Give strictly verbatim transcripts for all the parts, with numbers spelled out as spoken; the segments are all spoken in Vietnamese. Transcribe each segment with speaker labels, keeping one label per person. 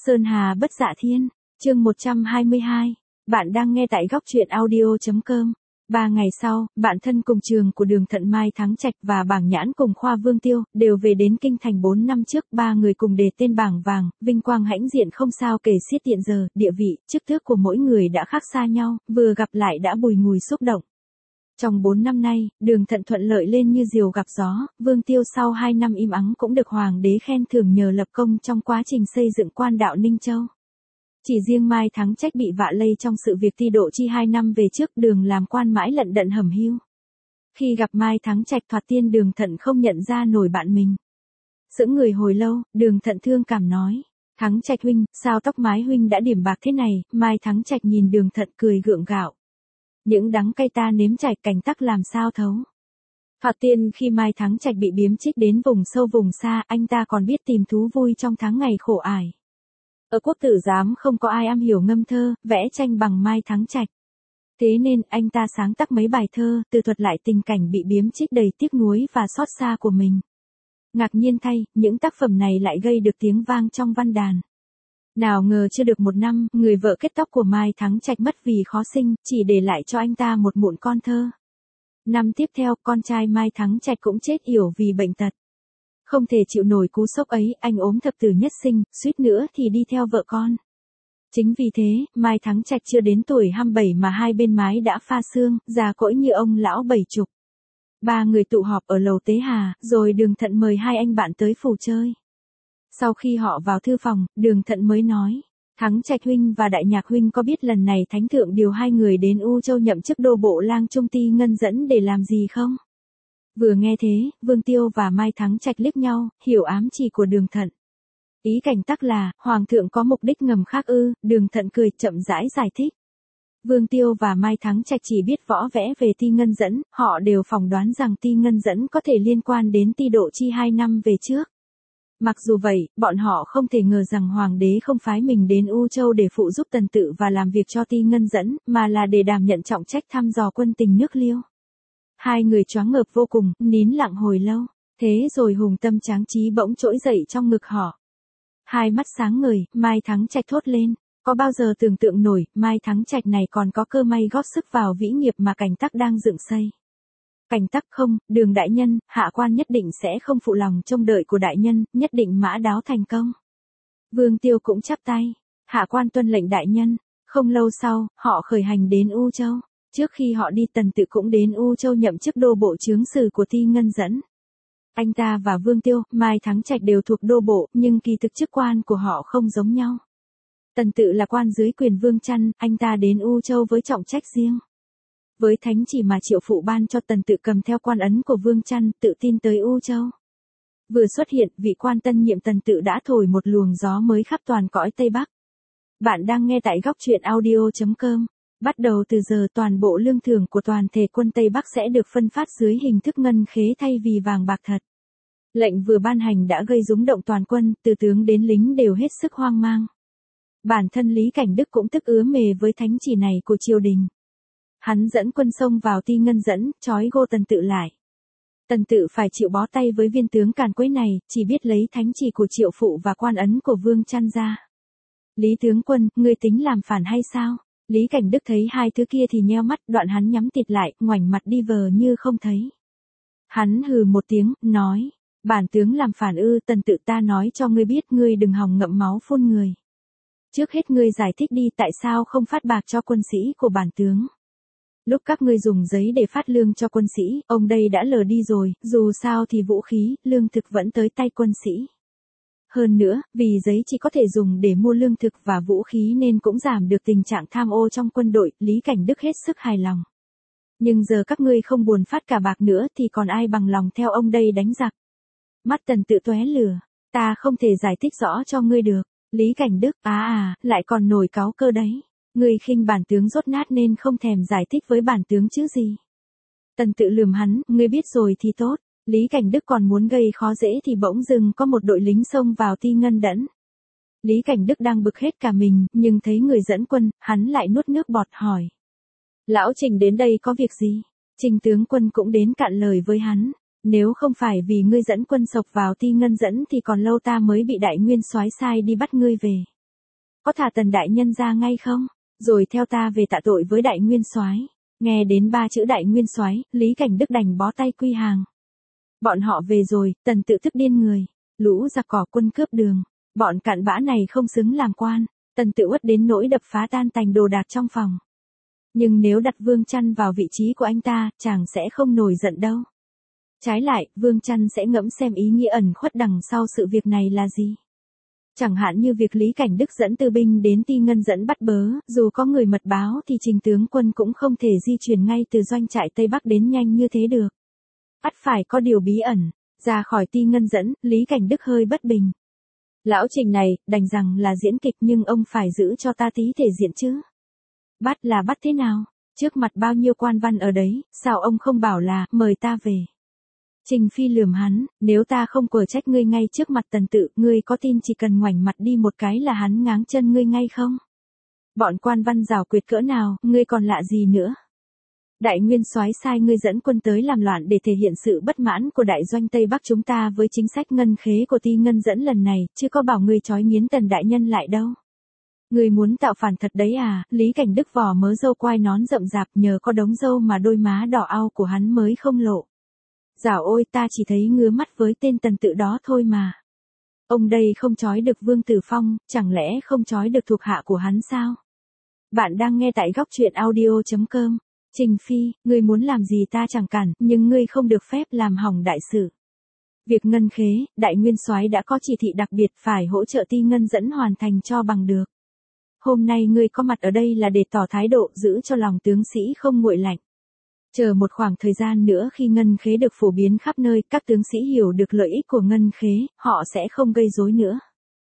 Speaker 1: Sơn Hà bất dạ thiên, chương một trăm hai mươi hai. Bạn đang nghe tại góc truyện audio.com. Ba ngày sau, bạn thân cùng trường của Đường Thận Mai Thắng Trạch và Bảng Nhãn cùng khoa Vương Tiêu, đều về đến kinh thành bốn năm trước. Ba người cùng đề tên bảng vàng, vinh quang hãnh diện không sao kể xiết, hiện giờ, địa vị, chức tước của mỗi người đã khác xa nhau, vừa gặp lại đã bùi ngùi xúc động. Trong bốn năm nay, Đường Thận thuận lợi lên như diều gặp gió, Vương Tiêu sau hai năm im ắng cũng được Hoàng đế khen thưởng nhờ lập công trong quá trình xây dựng quan đạo Ninh Châu. Chỉ riêng Mai Thắng Trạch bị vạ lây trong sự việc ti độ chi hai năm về trước, Đường làm quan mãi lận đận hẩm hiu. Khi gặp Mai Thắng Trạch thoạt tiên Đường Thận không nhận ra nổi bạn mình. Sững người hồi lâu, Đường Thận thương cảm nói: "Thắng Trạch huynh, sao tóc mái huynh đã điểm bạc thế này?" Mai Thắng Trạch nhìn Đường Thận cười gượng gạo: "Những đắng cay ta nếm trải, cảnh tắc làm sao thấu." Thoạt tiên khi Mai Thắng Trạch bị biếm trích đến vùng sâu vùng xa, anh ta còn biết tìm thú vui trong tháng ngày khổ ải. Ở quốc tử giám không có ai am hiểu ngâm thơ, vẽ tranh bằng Mai Thắng Trạch. Thế nên anh ta sáng tác mấy bài thơ, từ thuật lại tình cảnh bị biếm trích đầy tiếc nuối và xót xa của mình. Ngạc nhiên thay, những tác phẩm này lại gây được tiếng vang trong văn đàn. Nào ngờ chưa được một năm, người vợ kết tóc của Mai Thắng Trạch mất vì khó sinh, chỉ để lại cho anh ta một mụn con thơ. Năm tiếp theo, con trai Mai Thắng Trạch cũng chết yểu vì bệnh tật. Không thể chịu nổi cú sốc ấy, anh ốm thập tử nhất sinh, suýt nữa thì đi theo vợ con. Chính vì thế, Mai Thắng Trạch chưa đến tuổi hăm bảy mà hai bên mái đã pha xương, già cỗi như ông lão bảy chục. Ba người tụ họp ở lầu Tế Hà, rồi Đường Thận mời hai anh bạn tới phủ chơi. Sau khi họ vào thư phòng, Đường Thận mới nói: "Thắng Trạch huynh và Đại Nhạc huynh có biết lần này Thánh thượng điều hai người đến U Châu nhậm chức đô bộ lang trung ti ngân dẫn để làm gì không?" Vừa nghe thế, Vương Tiêu và Mai Thắng Trạch liếc nhau, hiểu ám chỉ của Đường Thận. Ý cảnh tắc là, Hoàng thượng có mục đích ngầm khác ư? Đường Thận cười chậm rãi giải thích. Vương Tiêu và Mai Thắng Trạch chỉ biết võ vẽ về ti ngân dẫn, họ đều phỏng đoán rằng ti ngân dẫn có thể liên quan đến ti độ chi hai năm về trước. Mặc dù vậy, bọn họ không thể ngờ rằng Hoàng đế không phái mình đến U Châu để phụ giúp Tần Tự và làm việc cho ti ngân dẫn, mà là để đảm nhận trọng trách thăm dò quân tình nước Liêu. Hai người choáng ngợp vô cùng, nín lặng hồi lâu, thế rồi hùng tâm tráng trí bỗng trỗi dậy trong ngực họ. Hai mắt sáng ngời, Mai Thắng Trạch thốt lên: "Có bao giờ tưởng tượng nổi, Mai Thắng Trạch này còn có cơ may góp sức vào vĩ nghiệp mà cảnh tắc đang dựng xây." "Cảnh tắc không, Đường đại nhân, hạ quan nhất định sẽ không phụ lòng trông đợi của đại nhân, nhất định mã đáo thành công." Vương Tiêu cũng chắp tay: "Hạ quan tuân lệnh đại nhân." Không lâu sau, họ khởi hành đến U Châu. Trước khi họ đi, Tần Tự cũng đến U Châu nhậm chức đô bộ chướng sử của ti ngân dẫn. Anh ta và Vương Tiêu, Mai Thắng Trạch đều thuộc đô bộ, nhưng kỳ thực chức quan của họ không giống nhau. Tần Tự là quan dưới quyền Vương Chăn, anh ta đến U Châu với trọng trách riêng. Với thánh chỉ mà Triệu Phụ ban cho, Tần Tự cầm theo quan ấn của Vương Chăn, tự tin tới U Châu. Vừa xuất hiện, vị quan tân nhiệm Tần Tự đã thổi một luồng gió mới khắp toàn cõi Tây Bắc. Bạn đang nghe tại góc truyện audio.com. Bắt đầu từ giờ, toàn bộ lương thưởng của toàn thể quân Tây Bắc sẽ được phân phát dưới hình thức ngân khế thay vì vàng bạc thật. Lệnh vừa ban hành đã gây rúng động toàn quân, từ tướng đến lính đều hết sức hoang mang. Bản thân Lý Cảnh Đức cũng tức ứa mề với thánh chỉ này của triều đình. Hắn dẫn quân xông vào ti ngân dẫn, trói gô Tần Tự lại. Tần Tự phải chịu bó tay với viên tướng càn quấy này, chỉ biết lấy thánh chỉ của Triệu Phụ và quan ấn của Vương Chăn ra. "Lý tướng quân, ngươi tính làm phản hay sao?" Lý Cảnh Đức thấy hai thứ kia thì nheo mắt, đoạn hắn nhắm tịt lại, ngoảnh mặt đi vờ như không thấy. Hắn hừ một tiếng, nói: "Bản tướng làm phản ư? Tần Tự, ta nói cho ngươi biết, ngươi đừng hòng ngậm máu phun người. Trước hết ngươi giải thích đi, tại sao không phát bạc cho quân sĩ của bản tướng? Lúc các ngươi dùng giấy để phát lương cho quân sĩ, ông đây đã lờ đi rồi, dù sao thì vũ khí, lương thực vẫn tới tay quân sĩ. Hơn nữa, vì giấy chỉ có thể dùng để mua lương thực và vũ khí nên cũng giảm được tình trạng tham ô trong quân đội." Lý Cảnh Đức hết sức hài lòng. "Nhưng giờ các ngươi không buồn phát cả bạc nữa thì còn ai bằng lòng theo ông đây đánh giặc?" Mắt Tần Tự tóe lửa: "Ta không thể giải thích rõ cho ngươi được." Lý Cảnh Đức: "À à, lại còn nổi cáu cơ đấy. Ngươi khinh bản tướng dốt nát nên không thèm giải thích với bản tướng chứ gì." Tần Tự lườm hắn: "Ngươi biết rồi thì tốt." Lý Cảnh Đức còn muốn gây khó dễ thì bỗng dưng có một đội lính xông vào ti ngân đẫn. Lý Cảnh Đức đang bực hết cả mình, nhưng thấy người dẫn quân, hắn lại nuốt nước bọt hỏi: "Lão Trình đến đây có việc gì?" Trình tướng quân cũng đến cạn lời với hắn: "Nếu không phải vì ngươi dẫn quân sộc vào ti ngân dẫn thì còn lâu ta mới bị đại nguyên soái sai đi bắt ngươi về." có thả Tần đại nhân ra ngay không? Rồi theo ta về tạ tội với đại nguyên soái. Nghe đến ba chữ đại nguyên soái, Lý Cảnh Đức đành bó tay quy hàng. Bọn họ về rồi, Tần tự tức điên người. Lũ giặc cỏ quân cướp đường. Bọn cặn bã này không xứng làm quan. Tần tự uất đến nỗi đập phá tan tành đồ đạc trong phòng. Nhưng nếu đặt Vương Chăn vào vị trí của anh ta, chàng sẽ không nổi giận đâu. Trái lại, Vương Chăn sẽ ngẫm xem ý nghĩa ẩn khuất đằng sau sự việc này là gì. Chẳng hạn như việc Lý Cảnh Đức dẫn tư binh đến Ti Ngân Dẫn bắt bớ, dù có người mật báo thì Trình tướng quân cũng không thể di chuyển ngay từ doanh trại Tây Bắc đến nhanh như thế được. Ắt phải có điều bí ẩn. Ra khỏi Ti Ngân Dẫn, Lý Cảnh Đức hơi bất bình. Lão Trình này, đành rằng là diễn kịch nhưng ông phải giữ cho ta tí thể diện chứ. Bắt là bắt thế nào? Trước mặt bao nhiêu quan văn ở đấy, sao ông không bảo là, mời ta về. Trình Phi lườm hắn, nếu ta không quở trách ngươi ngay trước mặt Tần tự, ngươi có tin chỉ cần ngoảnh mặt đi một cái là hắn ngáng chân ngươi ngay không? Bọn quan văn giảo quyệt cỡ nào, ngươi còn lạ gì nữa? Đại nguyên soái sai ngươi dẫn quân tới làm loạn để thể hiện sự bất mãn của đại doanh Tây Bắc chúng ta với chính sách ngân khế của Ti Ngân Dẫn lần này, chứ có bảo ngươi trói nghiến Tần đại nhân lại đâu. Ngươi muốn tạo phản thật đấy à? Lý Cảnh Đức vò mớ râu quai nón rậm rạp, nhờ có đống râu mà đôi má đỏ au của hắn mới không lộ. Dạo ôi, ta chỉ thấy ngứa mắt với tên Tần tự đó thôi mà. Ông đây không trói được Vương Tử Phong, chẳng lẽ không trói được thuộc hạ của hắn sao? Bạn đang nghe tại góc truyện audio chấm com. Trình Phi, ngươi muốn làm gì ta chẳng cản, nhưng ngươi không được phép làm hỏng đại sự. Việc ngân khế, đại nguyên soái đã có chỉ thị đặc biệt phải hỗ trợ Ti Ngân Dẫn hoàn thành cho bằng được. Hôm nay ngươi có mặt ở đây là để tỏ thái độ, giữ cho lòng tướng sĩ không nguội lạnh. Chờ một khoảng thời gian nữa khi ngân khế được phổ biến khắp nơi, các tướng sĩ hiểu được lợi ích của ngân khế, họ sẽ không gây rối nữa.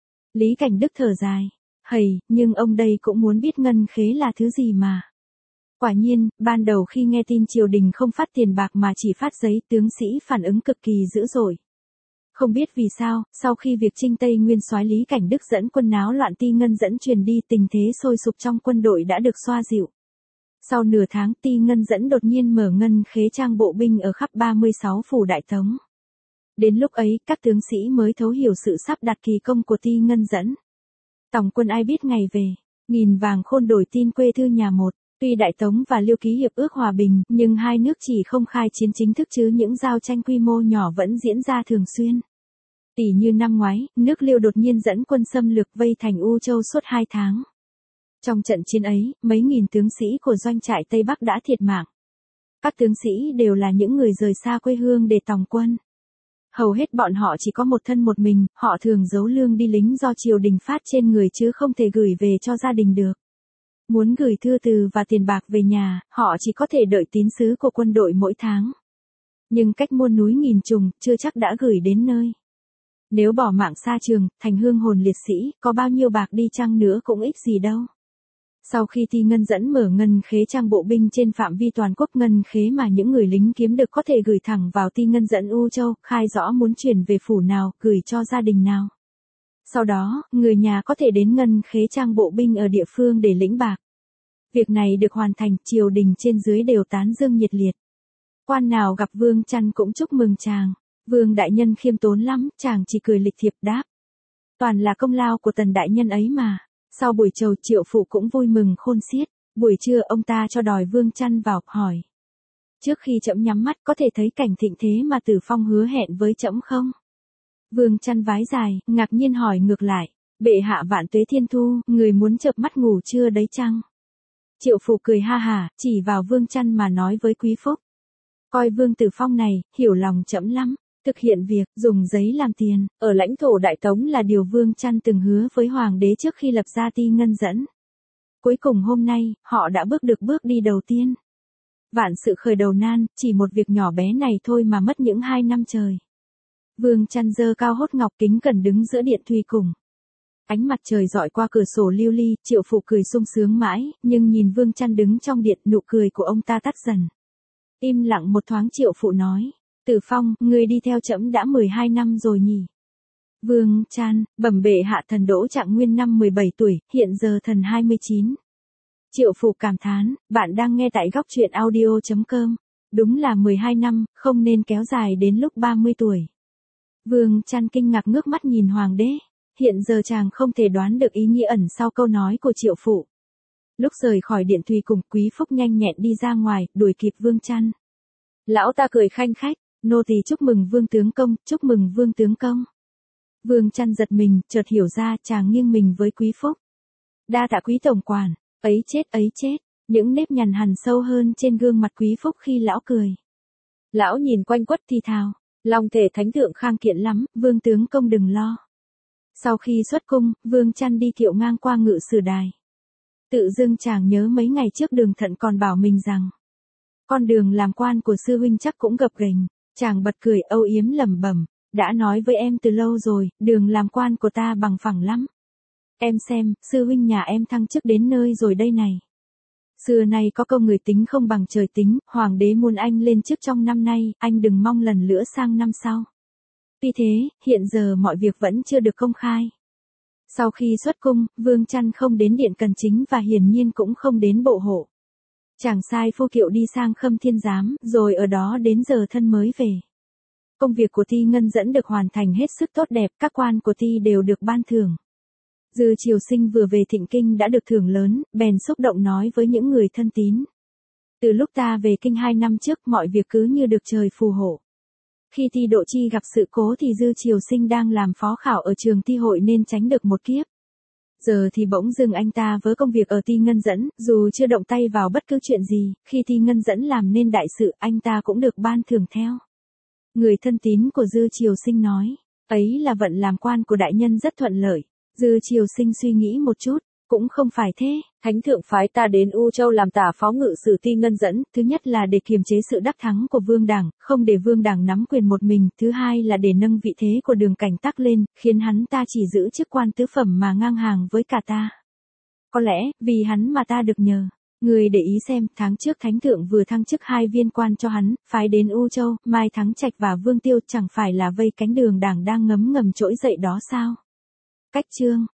Speaker 1: Lý Cảnh Đức thở dài. Hầy, nhưng ông đây cũng muốn biết ngân khế là thứ gì mà. Quả nhiên, ban đầu khi nghe tin triều đình không phát tiền bạc mà chỉ phát giấy, tướng sĩ phản ứng cực kỳ dữ dội. Không biết vì sao, sau khi việc Trinh Tây Nguyên soái Lý Cảnh Đức dẫn quân náo loạn Ti Ngân Dẫn truyền đi, tình thế sôi sục trong quân đội đã được xoa dịu. Sau nửa tháng, Ti Ngân Dẫn đột nhiên mở ngân khế trang bộ binh ở khắp ba mươi sáu phủ Đại Tống. Đến lúc ấy, các tướng sĩ mới thấu hiểu sự sắp đặt kỳ công của Ti Ngân Dẫn. Tòng quân ai biết ngày về, nghìn vàng khôn đổi tin quê thư nhà một. Tuy Đại Tống và Liêu ký hiệp ước hòa bình, nhưng hai nước chỉ không khai chiến chính thức chứ những giao tranh quy mô nhỏ vẫn diễn ra thường xuyên. Tỷ như năm ngoái, nước Liêu đột nhiên dẫn quân xâm lược vây thành U Châu suốt hai tháng. Trong trận chiến ấy, mấy nghìn tướng sĩ của doanh trại Tây Bắc đã thiệt mạng. Các tướng sĩ đều là những người rời xa quê hương để tòng quân. Hầu hết bọn họ chỉ có một thân một mình, họ thường giấu lương đi lính do triều đình phát trên người chứ không thể gửi về cho gia đình được. Muốn gửi thư từ và tiền bạc về nhà, họ chỉ có thể đợi tín sứ của quân đội mỗi tháng. Nhưng cách muôn núi nghìn trùng, chưa chắc đã gửi đến nơi. Nếu bỏ mạng xa trường, thành hương hồn liệt sĩ, có bao nhiêu bạc đi chăng nữa cũng ích gì đâu. Sau khi Ti Ngân Dẫn mở ngân khế trang bộ binh trên phạm vi toàn quốc, ngân khế mà những người lính kiếm được có thể gửi thẳng vào Ti Ngân Dẫn U Châu, khai rõ muốn chuyển về phủ nào, gửi cho gia đình nào. Sau đó, người nhà có thể đến ngân khế trang bộ binh ở địa phương để lĩnh bạc. Việc này được hoàn thành, triều đình trên dưới đều tán dương nhiệt liệt. Quan nào gặp Vương Chăn cũng chúc mừng chàng. Vương đại nhân khiêm tốn lắm, chàng chỉ cười lịch thiệp đáp. Toàn là công lao của Tần đại nhân ấy mà. Sau buổi chầu, Triệu Phụ cũng vui mừng khôn xiết. Buổi trưa ông ta cho đòi Vương Chăn vào, hỏi. Trước khi trẫm nhắm mắt có thể thấy cảnh thịnh thế mà Tử Phong hứa hẹn với trẫm không? Vương Chăn vái dài, ngạc nhiên hỏi ngược lại. Bệ hạ vạn tuế thiên thu, người muốn chợp mắt ngủ chưa đấy chăng? Triệu Phụ cười ha hả, chỉ vào Vương Chăn mà nói với Quý Phúc. Coi Vương Tử Phong này, hiểu lòng trẫm lắm. Thực hiện việc, dùng giấy làm tiền, ở lãnh thổ Đại Tống là điều Vương Chăn từng hứa với Hoàng đế trước khi lập ra Ti Ngân Dẫn. Cuối cùng hôm nay, họ đã bước được bước đi đầu tiên. Vạn sự khởi đầu nan, chỉ một việc nhỏ bé này thôi mà mất những hai năm trời. Vương Chăn giơ cao hốt ngọc kính cẩn đứng giữa điện thùy cùng. Ánh mặt trời dọi qua cửa sổ lưu ly, Triệu Phụ cười sung sướng mãi, nhưng nhìn Vương Chăn đứng trong điện, nụ cười của ông ta tắt dần. Im lặng một thoáng, Triệu Phụ nói. Tử Phong, ngươi đi theo trẫm đã mười hai năm rồi nhỉ? Vương Chăn, bẩm bệ hạ, thần Đỗ Trạng Nguyên năm mười bảy tuổi, hiện giờ thần hai mươi chín. Triệu Phụ cảm thán, bạn đang nghe tại góc truyện audio chấm com. Đúng là mười hai năm, không nên kéo dài đến lúc ba mươi tuổi. Vương Chăn kinh ngạc ngước mắt nhìn Hoàng đế. hiện giờ chàng không thể đoán được ý nghĩa ẩn sau câu nói của Triệu Phụ. Lúc rời khỏi điện thùy cùng, Quý Phúc nhanh nhẹn đi ra ngoài, đuổi kịp Vương Chăn. Lão ta cười khanh khách, nô tỳ chúc mừng Vương tướng công, chúc mừng Vương tướng công. Vương Chăn giật mình, chợt hiểu ra, chàng nghiêng mình với Quý Phúc. Đa tạ Quý tổng quản, ấy chết ấy chết, những nếp nhăn hằn sâu hơn trên gương mặt Quý Phúc khi lão cười. Lão nhìn quanh quất thì thào, long thể thánh thượng khang kiện lắm, Vương tướng công đừng lo. Sau khi xuất cung, Vương Chăn đi kiệu ngang qua ngự sử đài. Tự dưng chàng nhớ mấy ngày trước Đường Thận còn bảo mình rằng, con đường làm quan của sư huynh chắc cũng gập ghềnh. Chàng bật cười âu yếm lẩm bẩm, đã nói với em từ lâu rồi, đường làm quan của ta bằng phẳng lắm. Em xem, sư huynh nhà em thăng chức đến nơi rồi đây này. Xưa nay có câu người tính không bằng trời tính, hoàng đế muốn anh lên chức trong năm nay, anh đừng mong lần nữa sang năm sau. Tuy thế, hiện giờ mọi việc vẫn chưa được công khai. Sau khi xuất cung, Vương Chăn không đến điện cần chính và hiển nhiên cũng không đến bộ hộ. Chàng sai phu kiệu đi sang Khâm Thiên Giám, rồi ở đó đến giờ thân mới về. Công việc của Ti Ngân Dẫn được hoàn thành hết sức tốt đẹp, các quan của Ti đều được ban thưởng. Dư Triều Sinh vừa về Thịnh Kinh đã được thưởng lớn, bèn xúc động nói với những người thân tín. Từ lúc ta về Kinh hai năm trước, mọi việc cứ như được trời phù hộ. Khi Ti Độ Chi gặp sự cố thì Dư Triều Sinh đang làm phó khảo ở trường Ti hội nên tránh được một kiếp. Giờ thì bỗng dưng anh ta với công việc ở Ti Ngân Dẫn, dù chưa động tay vào bất cứ chuyện gì, khi Ti Ngân Dẫn làm nên đại sự, anh ta cũng được ban thưởng theo. Người thân tín của Dư Triều Sinh nói, ấy là vận làm quan của đại nhân rất thuận lợi. Dư Triều Sinh suy nghĩ một chút, cũng không phải thế, Thánh thượng phái ta đến U Châu làm tả phó ngự sử Ti Ngân Dẫn, thứ nhất là để kiềm chế sự đắc thắng của Vương Đảng, không để Vương Đảng nắm quyền một mình, thứ hai là để nâng vị thế của Đường Cảnh Tắc lên, khiến hắn ta chỉ giữ chức quan tứ phẩm mà ngang hàng với cả ta. Có lẽ, vì hắn mà ta được nhờ. Người để ý xem, tháng trước Thánh thượng vừa thăng chức hai viên quan cho hắn, phái đến U Châu, Mai Thắng Trạch và Vương Tiêu chẳng phải là vây cánh Đường Đảng đang ngấm ngầm trỗi dậy đó sao? Cách chương